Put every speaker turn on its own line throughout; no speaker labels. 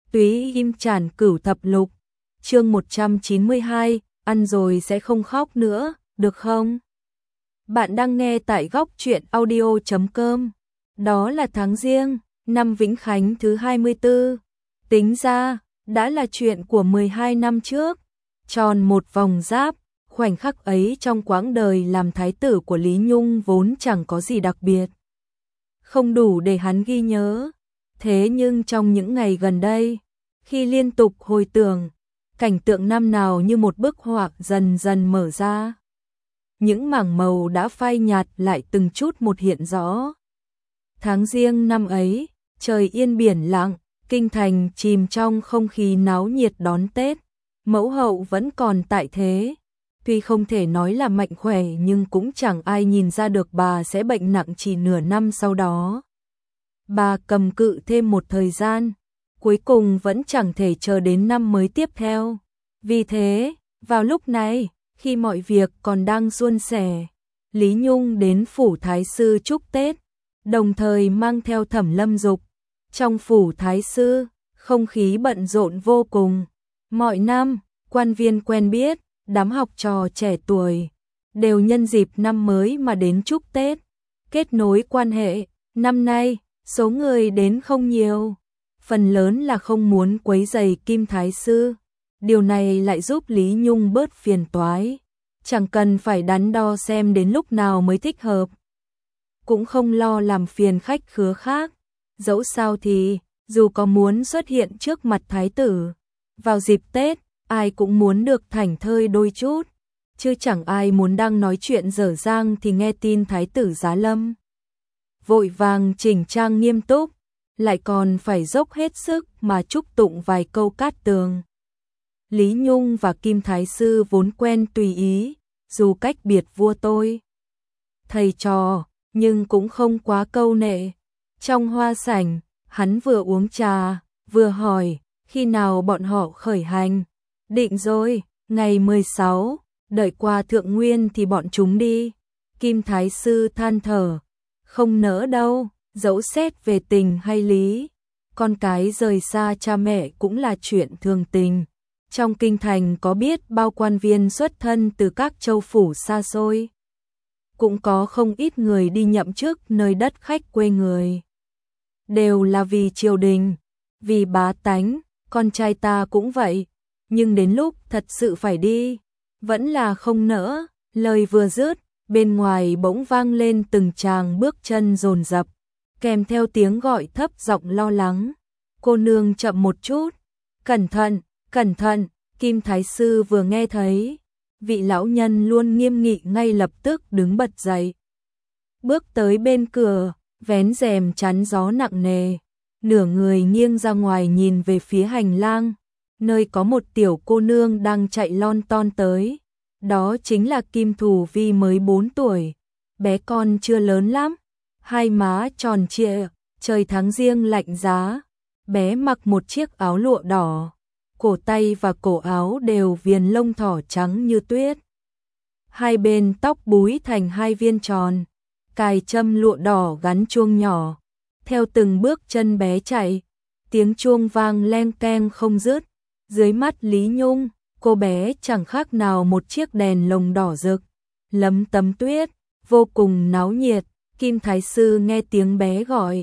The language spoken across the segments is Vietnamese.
Túy Im Trản Cửu Thập Lục, chương 192, ăn rồi sẽ không khóc nữa, được không? Bạn đang nghe tại góc truyện audio.com. Đó là tháng Giêng, năm Vĩnh Khánh thứ 24. Tính ra, đã là chuyện của 12 năm trước. Tròn một vòng giáp, khoảnh khắc ấy trong quãng đời làm thái tử của Lý Nhung vốn chẳng có gì đặc biệt. Không đủ để hắn ghi nhớ. Thế nhưng trong những ngày gần đây, khi liên tục hồi tưởng, cảnh tượng năm nào như một bức họa dần dần mở ra. Những mảng màu đã phai nhạt lại từng chút một hiện rõ. Tháng Giêng năm ấy, trời yên biển lặng, kinh thành chìm trong không khí náo nhiệt đón Tết. Mẫu hậu vẫn còn tại thế. Tuy không thể nói là mạnh khỏe nhưng cũng chẳng ai nhìn ra được bà sẽ bệnh nặng chỉ nửa năm sau đó. Bà cầm cự thêm một thời gian, cuối cùng vẫn chẳng thể chờ đến năm mới tiếp theo. Vì thế, vào lúc này, khi mọi việc còn đang suôn sẻ, Lý Nhung đến phủ thái sư chúc Tết, đồng thời mang theo Thẩm Lâm Dục. Trong phủ thái sư, không khí bận rộn vô cùng. Mọi năm, quan viên quen biết, đám học trò trẻ tuổi, đều nhân dịp năm mới mà đến chúc Tết, kết nối quan hệ. Năm nay, số người đến không nhiều, phần lớn là không muốn quấy rầy Kim Thái Sư. Điều này lại giúp Lý Nhung bớt phiền toái, chẳng cần phải đắn đo xem đến lúc nào mới thích hợp. Cũng không lo làm phiền khách khứa khác, dẫu sao thì, dù có muốn xuất hiện trước mặt Thái tử, vào dịp Tết, ai cũng muốn được thảnh thơi đôi chút, chứ chẳng ai muốn đang nói chuyện dở dang thì nghe tin Thái tử giá lâm. Vội vàng chỉnh trang nghiêm túc, lại còn phải dốc hết sức mà chúc tụng vài câu cát tường. Lý Nhung và Kim Thái Sư vốn quen tùy ý, dù cách biệt vua tôi thầy trò, nhưng cũng không quá câu nệ. Trong hoa sảnh, hắn vừa uống trà, vừa hỏi, khi nào bọn họ khởi hành? Định rồi, ngày 16, đợi qua thượng nguyên thì bọn chúng đi. Kim Thái Sư than thở, không nỡ đâu, dẫu xét về tình hay lý, con cái rời xa cha mẹ cũng là chuyện thường tình. Trong kinh thành có biết bao quan viên xuất thân từ các châu phủ xa xôi. Cũng có không ít người đi nhậm chức nơi đất khách quê người. Đều là vì triều đình, vì bá tánh, con trai ta cũng vậy. Nhưng đến lúc thật sự phải đi, vẫn là không nỡ. Lời vừa dứt, bên ngoài bỗng vang lên từng tràng bước chân dồn dập, kèm theo tiếng gọi thấp giọng lo lắng. Cô nương chậm một chút, cẩn thận, cẩn thận. Kim Thái Sư vừa nghe thấy, vị lão nhân luôn nghiêm nghị ngay lập tức đứng bật dậy. Bước tới bên cửa, vén rèm chắn gió nặng nề, nửa người nghiêng ra ngoài nhìn về phía hành lang, nơi có một tiểu cô nương đang chạy lon ton tới. Đó chính là Kim Thù Vi mới 4 tuổi, bé con chưa lớn lắm, hai má tròn trịa, trời tháng Giêng lạnh giá. Bé mặc một chiếc áo lụa đỏ, cổ tay và cổ áo đều viền lông thỏ trắng như tuyết. Hai bên tóc búi thành hai viên tròn, cài châm lụa đỏ gắn chuông nhỏ. Theo từng bước chân bé chạy, tiếng chuông vang leng keng không dứt. Dưới mắt Lý Nhung, cô bé chẳng khác nào một chiếc đèn lồng đỏ rực, lấm tấm tuyết, vô cùng náo nhiệt. Kim Thái Sư nghe tiếng bé gọi,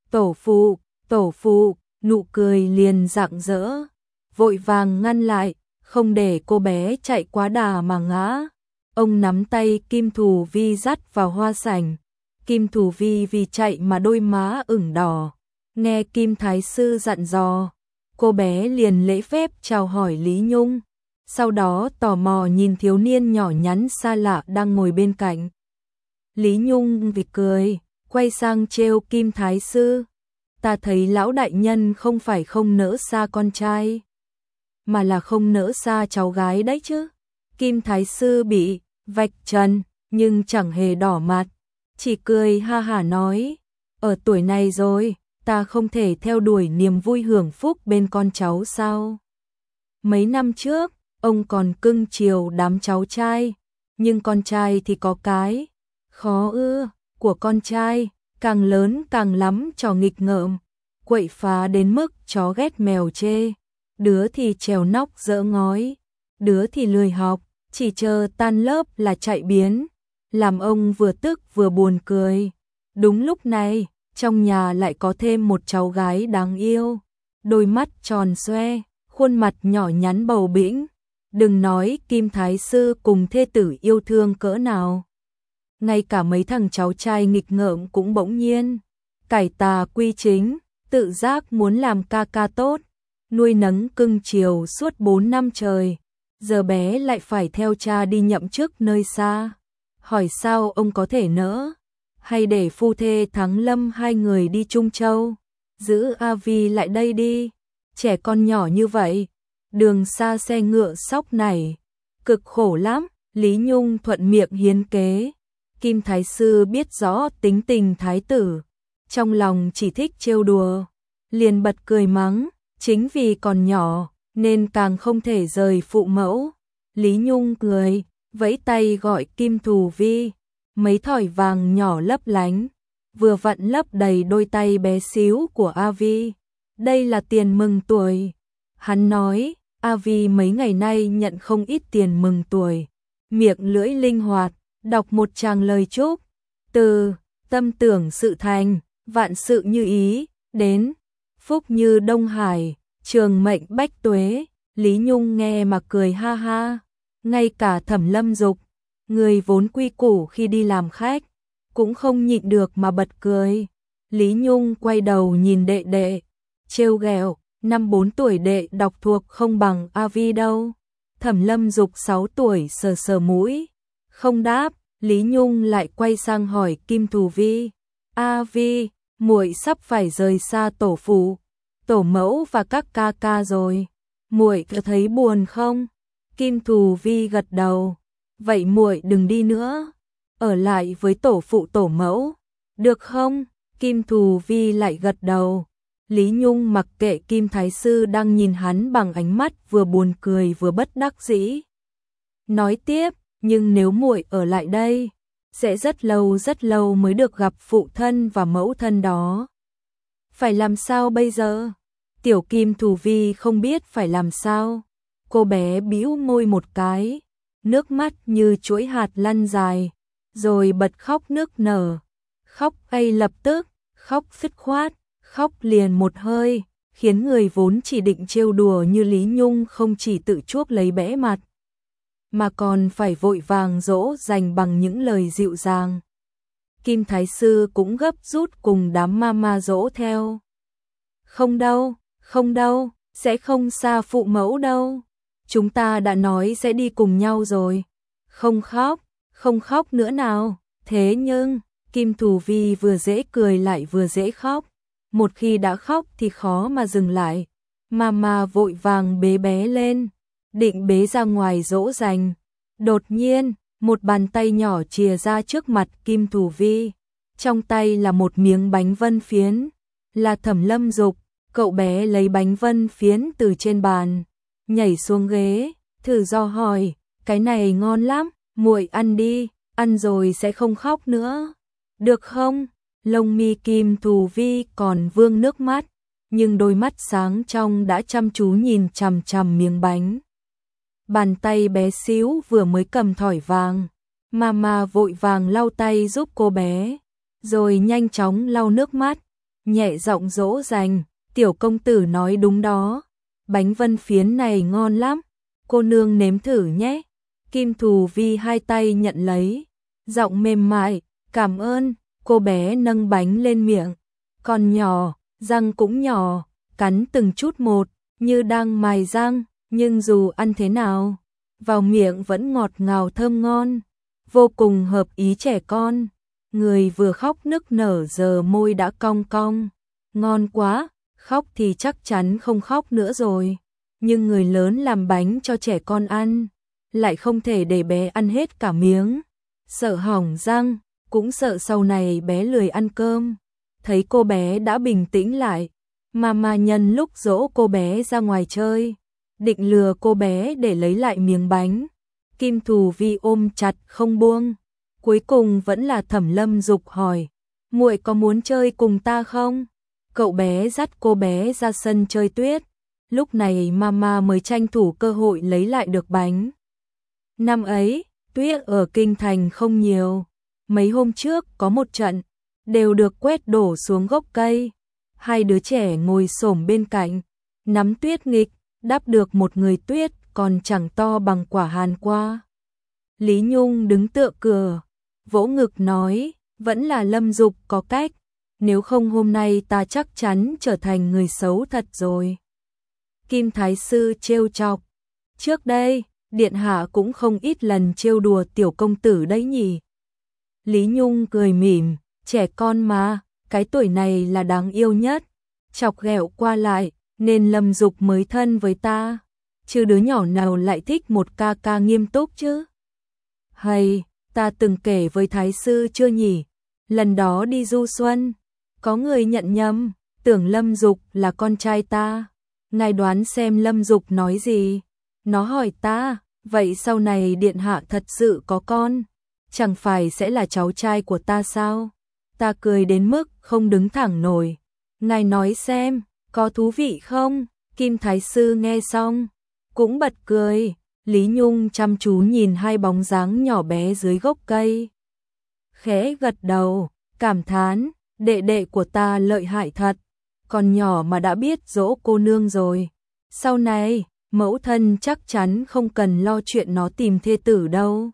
tổ phụ, nụ cười liền rạng rỡ, vội vàng ngăn lại, không để cô bé chạy quá đà mà ngã. Ông nắm tay Kim Thù Vi dắt vào hoa sảnh. Kim Thù Vi vì chạy mà đôi má ửng đỏ. Nghe Kim Thái Sư dặn dò, cô bé liền lễ phép chào hỏi Lý Nhung, sau đó tò mò nhìn thiếu niên nhỏ nhắn xa lạ đang ngồi bên cạnh. Lý Nhung vì cười, quay sang trêu Kim Thái Sư, ta thấy lão đại nhân không phải không nỡ xa con trai, mà là không nỡ xa cháu gái đấy chứ. Kim Thái Sư bị vạch trần, nhưng chẳng hề đỏ mặt, chỉ cười ha hả nói, ở tuổi này rồi, ta không thể theo đuổi niềm vui hưởng phúc bên con cháu sao? Mấy năm trước, ông còn cưng chiều đám cháu trai, nhưng con trai thì có cái khó ưa của con trai, càng lớn càng lắm trò nghịch ngợm, quậy phá đến mức chó ghét mèo chê, đứa thì trèo nóc dỡ ngói, đứa thì lười học, chỉ chờ tan lớp là chạy biến, làm ông vừa tức vừa buồn cười. Đúng lúc này, trong nhà lại có thêm một cháu gái đáng yêu, đôi mắt tròn xoe, khuôn mặt nhỏ nhắn bầu bĩnh. Đừng nói Kim Thái Sư cùng thê tử yêu thương cỡ nào, ngay cả mấy thằng cháu trai nghịch ngợm cũng bỗng nhiên cải tà quy chính, tự giác muốn làm ca ca tốt, nuôi nấng cưng chiều suốt 4 năm trời, giờ bé lại phải theo cha đi nhậm chức nơi xa. Hỏi sao ông có thể nỡ, hay để phu thê Thắng Lâm hai người đi Trung Châu, giữ A Vi lại đây đi, trẻ con nhỏ như vậy, đường xa xe ngựa sóc này, cực khổ lắm. Lý Nhung thuận miệng hiến kế. Kim Thái Sư biết rõ tính tình thái tử, trong lòng chỉ thích trêu đùa, liền bật cười mắng, chính vì còn nhỏ nên càng không thể rời phụ mẫu. Lý Nhung cười, vẫy tay gọi Kim Thù Vi, mấy thỏi vàng nhỏ lấp lánh, vừa vặn lấp đầy đôi tay bé xíu của A Vi. Đây là tiền mừng tuổi. Hắn nói, A Vi mấy ngày nay nhận không ít tiền mừng tuổi, miệng lưỡi linh hoạt, đọc một tràng lời chúc, từ tâm tưởng sự thành, vạn sự như ý, đến phúc như Đông Hải, trường mệnh bách tuế. Lý Nhung nghe mà cười ha ha, ngay cả Thẩm Lâm Dục, người vốn quy củ khi đi làm khách, cũng không nhịn được mà bật cười. Lý Nhung quay đầu nhìn đệ đệ, trêu ghẹo, năm 4 tuổi đệ đọc thuộc không bằng A Vi đâu. Thẩm Lâm Dục 6 tuổi sờ sờ mũi, không đáp. Lý Nhung lại quay sang hỏi Kim Thù Vi, A Vi, muội sắp phải rời xa tổ phụ, tổ mẫu và các ca ca rồi, muội có thấy buồn không? Kim Thù Vi gật đầu, vậy muội đừng đi nữa, ở lại với tổ phụ tổ mẫu, được không? Kim Thù Vi lại gật đầu. Lý Nhung mặc kệ Kim Thái Sư đang nhìn hắn bằng ánh mắt vừa buồn cười vừa bất đắc dĩ. Nói tiếp, nhưng nếu muội ở lại đây, sẽ rất lâu mới được gặp phụ thân và mẫu thân đó. Phải làm sao bây giờ? Tiểu Kim Thù Vi không biết phải làm sao. Cô bé bĩu môi một cái, nước mắt như chuỗi hạt lăn dài, rồi bật khóc nức nở. Khóc ngay lập tức, khóc dứt khoát, khóc liền một hơi, khiến người vốn chỉ định trêu đùa như Lý Nhung không chỉ tự chuốc lấy bẽ mặt, mà còn phải vội vàng dỗ dành bằng những lời dịu dàng. Kim Thái Sư cũng gấp rút cùng đám mama dỗ theo. Không đâu, sẽ không xa phụ mẫu đâu. Chúng ta đã nói sẽ đi cùng nhau rồi. Không khóc nữa nào. Thế nhưng, Kim Thù Vi vừa dễ cười lại vừa dễ khóc. Một khi đã khóc thì khó mà dừng lại. Mama vội vàng bế bé lên, định bế ra ngoài dỗ dành. Đột nhiên, một bàn tay nhỏ chìa ra trước mặt Kim Thù Vi. Trong tay là một miếng bánh vân phiến. Là Thẩm Lâm Dục. Cậu bé lấy bánh vân phiến từ trên bàn, nhảy xuống ghế, thử do hỏi, cái này ngon lắm, muội ăn đi, ăn rồi sẽ không khóc nữa. Được không? Lông mi Kim Thù Vi còn vương nước mắt, nhưng đôi mắt sáng trong đã chăm chú nhìn chằm chằm miếng bánh. Bàn tay bé xíu vừa mới cầm thỏi vàng, mama vội vàng lau tay giúp cô bé, rồi nhanh chóng lau nước mắt, nhẹ giọng dỗ dành, tiểu công tử nói đúng đó, bánh vân phiến này ngon lắm, cô nương nếm thử nhé. Kim Thù Vi hai tay nhận lấy, giọng mềm mại, cảm ơn. Cô bé nâng bánh lên miệng, còn nhỏ, răng cũng nhỏ, cắn từng chút một, như đang mài răng, nhưng dù ăn thế nào, vào miệng vẫn ngọt ngào thơm ngon, vô cùng hợp ý trẻ con. Người vừa khóc nức nở giờ môi đã cong cong, ngon quá, khóc thì chắc chắn không khóc nữa rồi, nhưng người lớn làm bánh cho trẻ con ăn, lại không thể để bé ăn hết cả miếng, sợ hỏng răng. Cũng sợ sau này bé lười ăn cơm. Thấy cô bé đã bình tĩnh lại, mama nhân lúc dỗ cô bé ra ngoài chơi, định lừa cô bé để lấy lại miếng bánh. Kim Thù Vi ôm chặt không buông. Cuối cùng vẫn là Thẩm Lâm Dục hỏi, muội có muốn chơi cùng ta không? Cậu bé dắt cô bé ra sân chơi tuyết. Lúc này mama mới tranh thủ cơ hội lấy lại được bánh. Năm ấy, tuyết ở kinh thành không nhiều. Mấy hôm trước có một trận, đều được quét đổ xuống gốc cây. Hai đứa trẻ ngồi xổm bên cạnh, nắm tuyết nghịch, đắp được một người tuyết còn chẳng to bằng quả hàn qua. Lý Nhung đứng tựa cửa, vỗ ngực nói, vẫn là Lâm Dục có cách, nếu không hôm nay ta chắc chắn trở thành người xấu thật rồi. Kim Thái Sư trêu chọc, trước đây, Điện Hạ cũng không ít lần trêu đùa tiểu công tử đấy nhỉ. Lý Nhung cười mỉm, trẻ con mà, cái tuổi này là đáng yêu nhất, chọc ghẹo qua lại, nên Lâm Dục mới thân với ta, chứ đứa nhỏ nào lại thích một ca ca nghiêm túc chứ. Hay, ta từng kể với Thái Sư chưa nhỉ, lần đó đi du xuân, có người nhận nhầm, tưởng Lâm Dục là con trai ta, ngài đoán xem Lâm Dục nói gì, nó hỏi ta, vậy sau này Điện Hạ thật sự có con, chẳng phải sẽ là cháu trai của ta sao? Ta cười đến mức không đứng thẳng nổi. Ngài nói xem, có thú vị không? Kim Thái Sư nghe xong, cũng bật cười. Lý Nhung chăm chú nhìn hai bóng dáng nhỏ bé dưới gốc cây. Khẽ gật đầu, cảm thán, đệ đệ của ta lợi hại thật, còn nhỏ mà đã biết dỗ cô nương rồi. Sau này, mẫu thân chắc chắn không cần lo chuyện nó tìm thê tử đâu.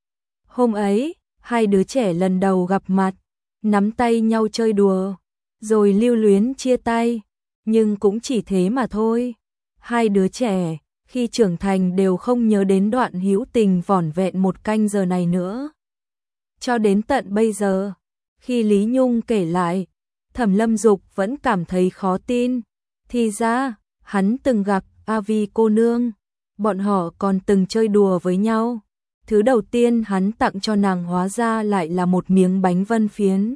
Hôm ấy, hai đứa trẻ lần đầu gặp mặt, nắm tay nhau chơi đùa, rồi lưu luyến chia tay, nhưng cũng chỉ thế mà thôi. Hai đứa trẻ, khi trưởng thành đều không nhớ đến đoạn hữu tình vỏn vẹn một canh giờ này nữa. Cho đến tận bây giờ, khi Lý Nhung kể lại, Thẩm Lâm Dục vẫn cảm thấy khó tin. Thì ra, hắn từng gặp A Vi cô nương, bọn họ còn từng chơi đùa với nhau. Thứ đầu tiên hắn tặng cho nàng hóa ra lại là một miếng bánh vân phiến.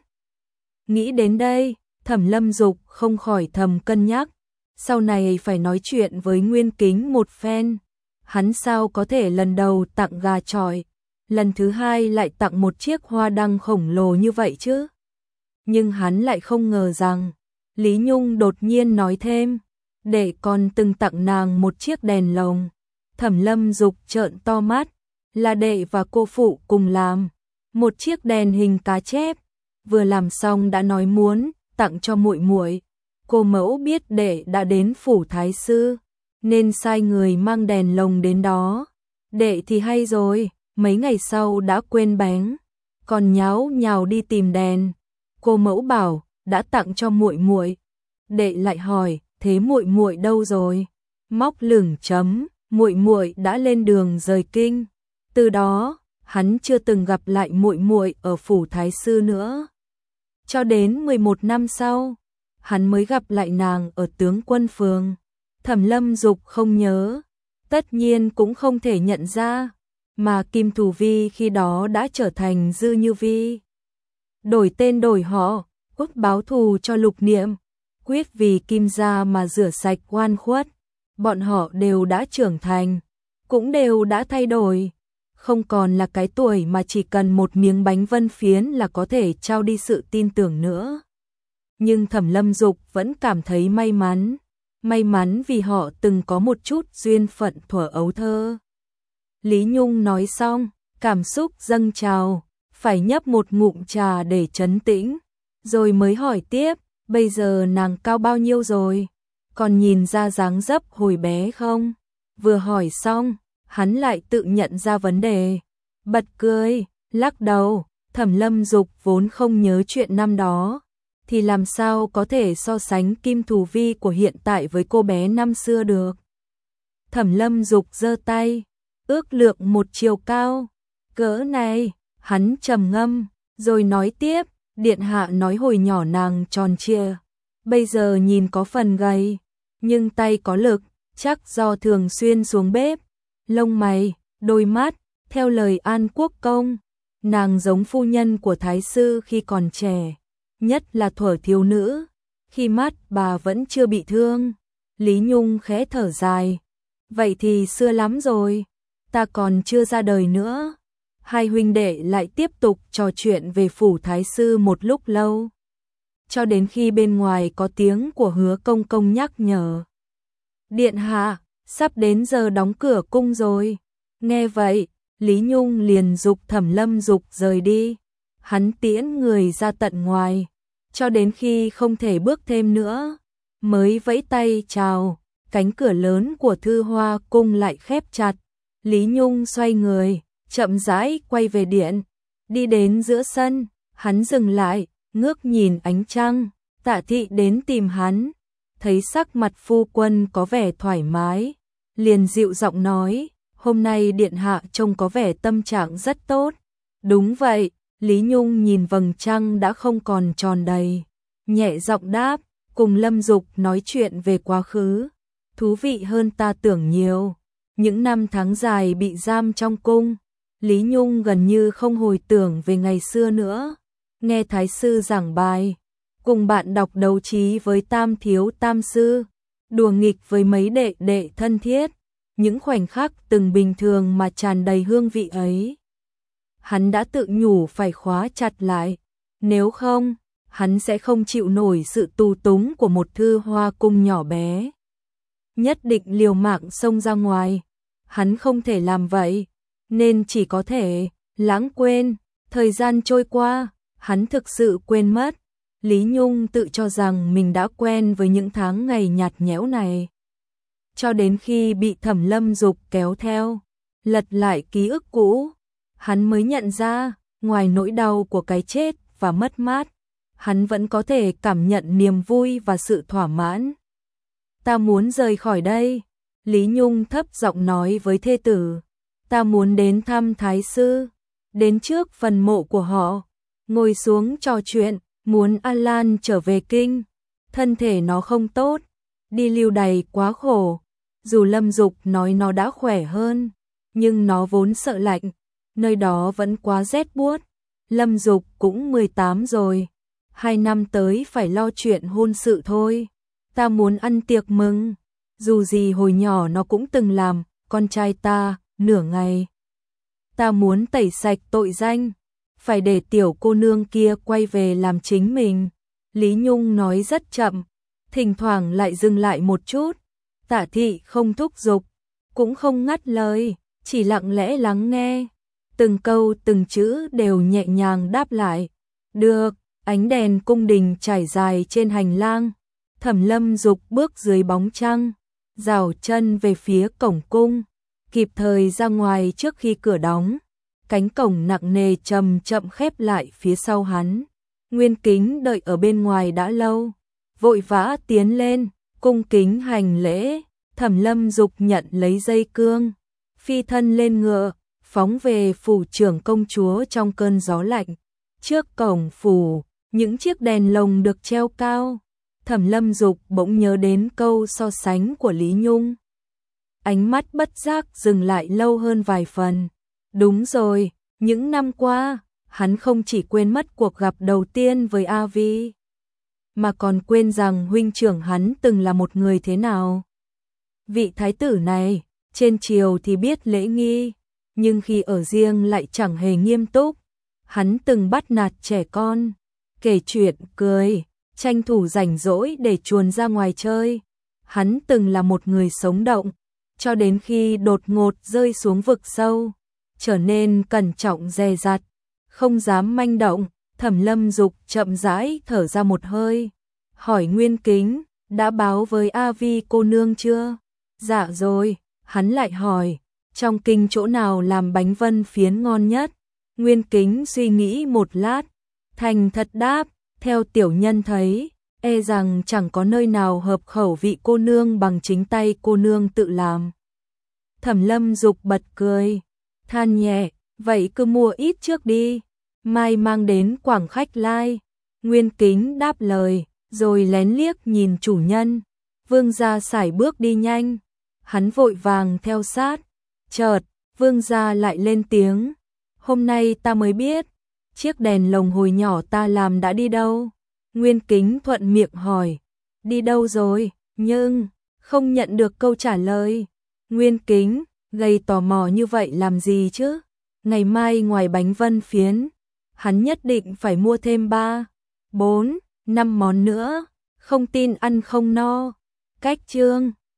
Nghĩ đến đây, Thẩm Lâm Dục không khỏi thầm cân nhắc, sau này phải nói chuyện với Nguyên Kính một phen. Hắn sao có thể lần đầu tặng gà chọi, lần thứ hai lại tặng một chiếc hoa đăng khổng lồ như vậy chứ? Nhưng hắn lại không ngờ rằng, Lý Nhung đột nhiên nói thêm, để còn từng tặng nàng một chiếc đèn lồng. Thẩm Lâm Dục trợn to mắt, là đệ và cô phụ cùng làm, một chiếc đèn hình cá chép, vừa làm xong đã nói muốn tặng cho muội muội. Cô mẫu biết đệ đã đến phủ Thái Sư, nên sai người mang đèn lồng đến đó. Đệ thì hay rồi, mấy ngày sau đã quên bánh, còn nháo nhào đi tìm đèn. Cô mẫu bảo đã tặng cho muội muội. Đệ lại hỏi, thế muội muội đâu rồi? Móc lửng chấm, muội muội đã lên đường rời kinh. Từ đó, hắn chưa từng gặp lại muội muội ở phủ Thái Sư nữa. Cho đến 11 năm sau, hắn mới gặp lại nàng ở Tướng Quân Phường. Thẩm Lâm Dục không nhớ, tất nhiên cũng không thể nhận ra, mà Kim Thù Vi khi đó đã trở thành Dư Như Vi. Đổi tên đổi họ, quốc báo thù cho Lục Niệm, quyết vì Kim gia mà rửa sạch oan khuất. Bọn họ đều đã trưởng thành, cũng đều đã thay đổi, không còn là cái tuổi mà chỉ cần một miếng bánh vân phiến là có thể trao đi sự tin tưởng nữa. Nhưng Thẩm Lâm Dục vẫn cảm thấy may mắn vì họ từng có một chút duyên phận thuở ấu thơ. Lý Nhung nói xong, cảm xúc dâng trào, phải nhấp một ngụm trà để trấn tĩnh, rồi mới hỏi tiếp, bây giờ nàng cao bao nhiêu rồi? Còn nhìn ra dáng dấp hồi bé không? Vừa hỏi xong, hắn lại tự nhận ra vấn đề, bật cười, lắc đầu. Thẩm Lâm Dục vốn không nhớ chuyện năm đó, thì làm sao có thể so sánh Kim Thù Vi của hiện tại với cô bé năm xưa được. Thẩm Lâm Dục giơ tay, ước lượng một chiều cao, cỡ này, hắn trầm ngâm, rồi nói tiếp, điện hạ nói hồi nhỏ nàng tròn trịa, bây giờ nhìn có phần gầy, nhưng tay có lực, chắc do thường xuyên xuống bếp. Lông mày, đôi mắt, theo lời An Quốc Công, nàng giống phu nhân của Thái Sư khi còn trẻ, nhất là thuở thiếu nữ, khi mắt bà vẫn chưa bị thương. Lý Nhung khẽ thở dài, vậy thì xưa lắm rồi, ta còn chưa ra đời nữa. Hai huynh đệ lại tiếp tục trò chuyện về phủ Thái Sư một lúc lâu. cho đến khi bên ngoài có tiếng của Hứa Công Công nhắc nhở. Điện hạ, sắp đến giờ đóng cửa cung rồi. Nghe vậy, Lý Nhung liền dục Thẩm Lâm Dục rời đi. Hắn tiễn người ra tận ngoài, cho đến khi không thể bước thêm nữa, mới vẫy tay chào. Cánh cửa lớn của Thư Hoa cung lại khép chặt. Lý Nhung xoay người, chậm rãi quay về điện. Đi đến giữa sân, hắn dừng lại, ngước nhìn ánh trăng. Tạ Thị đến tìm hắn, thấy sắc mặt phu quân có vẻ thoải mái, liền dịu giọng nói, hôm nay điện hạ trông có vẻ tâm trạng rất tốt. Đúng vậy, Lý Nhung nhìn vầng trăng đã không còn tròn đầy, nhẹ giọng đáp, cùng Lâm Dục nói chuyện về quá khứ, thú vị hơn ta tưởng nhiều. Những năm tháng dài bị giam trong cung, Lý Nhung gần như không hồi tưởng về ngày xưa nữa. Nghe thái sư giảng bài, cùng bạn đọc đấu trí với tam thiếu tam sư, đùa nghịch với mấy đệ đệ thân thiết, những khoảnh khắc từng bình thường mà tràn đầy hương vị ấy. Hắn đã tự nhủ phải khóa chặt lại, nếu không, hắn sẽ không chịu nổi sự tù túng của một Thư Hoa cung nhỏ bé. Nhất định liều mạng xông ra ngoài, hắn không thể làm vậy, nên chỉ có thể lãng quên. Thời gian trôi qua, hắn thực sự quên mất. Lý Nhung tự cho rằng mình đã quen với những tháng ngày nhạt nhẽo này. Cho đến khi bị Thẩm Lâm Dục kéo theo, lật lại ký ức cũ, hắn mới nhận ra, ngoài nỗi đau của cái chết và mất mát, hắn vẫn có thể cảm nhận niềm vui và sự thỏa mãn. Ta muốn rời khỏi đây, Lý Nhung thấp giọng nói với thê tử. Ta muốn đến thăm thái sư, đến trước phần mộ của họ, ngồi xuống trò chuyện, muốn Alan trở về kinh. Thân thể nó không tốt, đi lưu đày quá khổ. Dù Lâm Dục nói nó đã khỏe hơn, nhưng nó vốn sợ lạnh, nơi đó vẫn quá rét buốt. Lâm Dục cũng 18 rồi, 2 năm tới phải lo chuyện hôn sự thôi. Ta muốn ăn tiệc mừng, dù gì hồi nhỏ nó cũng từng làm con trai ta nửa ngày. Ta muốn tẩy sạch tội danh, phải để tiểu cô nương kia quay về làm chính mình. Lý Nhung nói rất chậm, thỉnh thoảng lại dừng lại một chút. Tạ Thị không thúc giục, cũng không ngắt lời, chỉ lặng lẽ lắng nghe. Từng câu từng chữ đều nhẹ nhàng đáp lại. Được. Ánh đèn cung đình trải dài trên hành lang. Thẩm Lâm Dục bước dưới bóng trăng, dào chân về phía cổng cung, kịp thời ra ngoài trước khi cửa đóng. Cánh cổng nặng nề chậm chậm khép lại phía sau hắn. Nguyên Kính đợi ở bên ngoài đã lâu, vội vã tiến lên, cung kính hành lễ. Thẩm Lâm Dục nhận lấy dây cương, phi thân lên ngựa, phóng về phủ trưởng công chúa trong cơn gió lạnh. Trước cổng phủ, những chiếc đèn lồng được treo cao. Thẩm Lâm Dục bỗng nhớ đến câu so sánh của Lý Nhung. Ánh mắt bất giác dừng lại lâu hơn vài phần. Đúng rồi, những năm qua, hắn không chỉ quên mất cuộc gặp đầu tiên với A Vi, mà còn quên rằng huynh trưởng hắn từng là một người thế nào. Vị thái tử này, trên triều thì biết lễ nghi, nhưng khi ở riêng lại chẳng hề nghiêm túc. Hắn từng bắt nạt trẻ con, kể chuyện cười, tranh thủ rảnh rỗi để chuồn ra ngoài chơi. Hắn từng là một người sống động, cho đến khi đột ngột rơi xuống vực sâu, trở nên cẩn trọng dè dặt, không dám manh động. Thẩm Lâm Dục chậm rãi thở ra một hơi, hỏi Nguyên Kính, đã báo với A Vi cô nương chưa? Dạ rồi. Hắn lại hỏi, trong kinh chỗ nào làm bánh vân phiến ngon nhất? Nguyên Kính suy nghĩ một lát, thành thật đáp, theo tiểu nhân thấy, e rằng chẳng có nơi nào hợp khẩu vị cô nương bằng chính tay cô nương tự làm. Thẩm Lâm Dục bật cười, than nhẹ, vậy cứ mua ít trước đi, mai mang đến Quảng Khách Lai. Nguyên Kính đáp lời, rồi lén liếc nhìn chủ nhân. Vương gia sải bước đi nhanh, hắn vội vàng theo sát. Chợt, vương gia lại lên tiếng, hôm nay ta mới biết, chiếc đèn lồng hồi nhỏ ta làm đã đi đâu? Nguyên Kính thuận miệng hỏi, đi đâu rồi? Nhưng không nhận được câu trả lời. Nguyên Kính, gây tò mò như vậy làm gì chứ? Ngày mai ngoài bánh vân phiến, hắn nhất định phải mua thêm 3, 4, 5 món nữa, không tin ăn không no. Cách chương